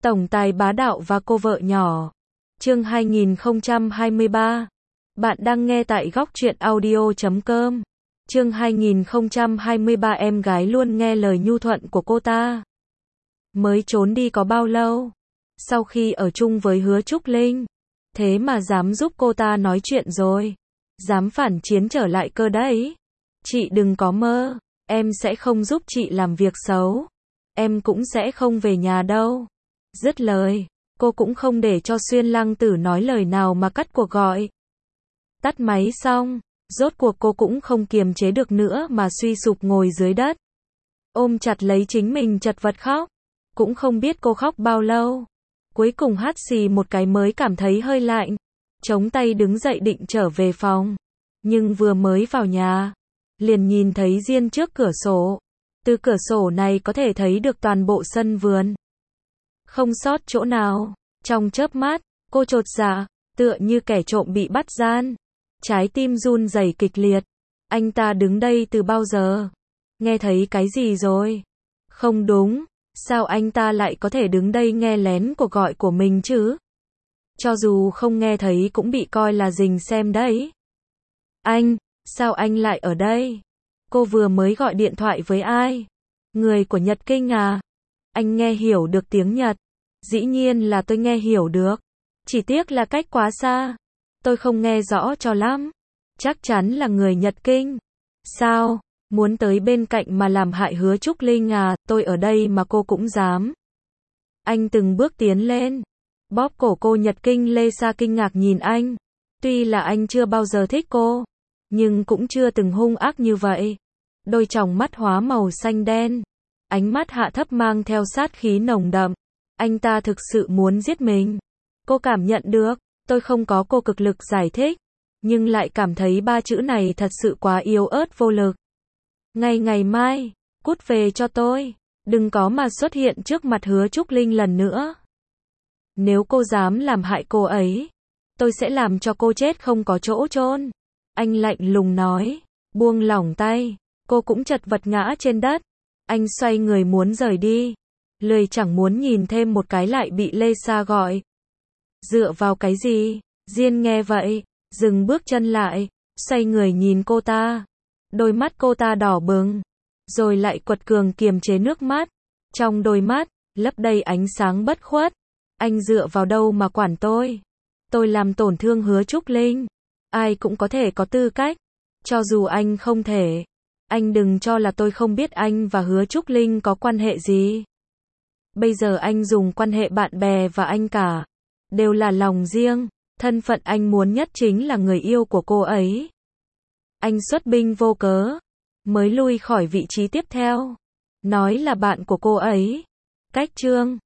Tổng tài bá đạo và cô vợ nhỏ. Chương 2023. Bạn đang nghe tại góc truyện audio.com. Chương 2023. Em gái luôn nghe lời nhu thuận của cô ta. Mới trốn đi có bao lâu? Sau khi ở chung với Hứa Trúc Linh, thế mà dám giúp cô ta nói chuyện rồi. Dám phản chiến trở lại cơ đấy. Chị đừng có mơ, em sẽ không giúp chị làm việc xấu. Em cũng sẽ không về nhà đâu. Dứt lời, cô cũng không để cho Xuyên Lăng Tử nói lời nào mà cắt cuộc gọi. Tắt máy xong, rốt cuộc cô cũng không kiềm chế được nữa mà suy sụp ngồi dưới đất. Ôm chặt lấy chính mình chật vật khóc. Cũng không biết cô khóc bao lâu. Cuối cùng hắt xì một cái mới cảm thấy hơi lạnh. Chống tay đứng dậy định trở về phòng. Nhưng vừa mới vào nhà, liền nhìn thấy Diên trước cửa sổ. Từ cửa sổ này có thể thấy được toàn bộ sân vườn. Không sót chỗ nào. Trong chớp mắt, cô chột dạ, tựa như kẻ trộm bị bắt gian. Trái tim run rẩy kịch liệt. Anh ta đứng đây từ bao giờ? Nghe thấy cái gì rồi? Không đúng, sao anh ta lại có thể đứng đây nghe lén cuộc gọi của mình chứ? Cho dù không nghe thấy cũng bị coi là rình xem đấy. Anh, sao anh lại ở đây? Cô vừa mới gọi điện thoại với ai? Người của Nhật Kinh à? Anh nghe hiểu được tiếng Nhật. Dĩ nhiên là tôi nghe hiểu được. Chỉ tiếc là cách quá xa. Tôi không nghe rõ cho lắm. Chắc chắn là người Nhật Kinh. Sao? Muốn tới bên cạnh mà làm hại Hứa Trúc Linh à? Tôi ở đây mà cô cũng dám. Anh từng bước tiến lên. Bóp cổ cô. Nhật Kinh Lê Sa kinh ngạc nhìn anh. Tuy là anh chưa bao giờ thích cô, nhưng cũng chưa từng hung ác như vậy. Đôi tròng mắt hóa màu xanh đen. Ánh mắt hạ thấp mang theo sát khí nồng đậm. Anh ta thực sự muốn giết mình. Cô cảm nhận được. Tôi không có cô cực lực giải thích, nhưng lại cảm thấy ba chữ này thật sự quá yếu ớt vô lực. Ngày mai, cút về cho tôi. Đừng có mà xuất hiện trước mặt Hứa Trúc Linh lần nữa. Nếu cô dám làm hại cô ấy, tôi sẽ làm cho cô chết không có chỗ chôn. Anh lạnh lùng nói. Buông lỏng tay. Cô cũng chật vật ngã trên đất. Anh xoay người muốn rời đi. Lười chẳng muốn nhìn thêm một cái lại bị Lê Sa gọi. Dựa vào cái gì? Diên nghe vậy, dừng bước chân lại, xoay người nhìn cô ta. Đôi mắt cô ta đỏ bừng, rồi lại quật cường kiềm chế nước mắt. Trong đôi mắt, lấp đầy ánh sáng bất khuất. Anh dựa vào đâu mà quản tôi? Tôi làm tổn thương Hứa Trúc Linh. Ai cũng có thể có tư cách. Cho dù anh không thể. Anh đừng cho là tôi không biết anh và Hứa Trúc Linh có quan hệ gì. Bây giờ anh dùng quan hệ bạn bè và anh cả. Đều là lòng riêng. Thân phận anh muốn nhất chính là người yêu của cô ấy. Anh xuất binh vô cớ. Mới lui khỏi vị trí tiếp theo. Nói là bạn của cô ấy. Cách chương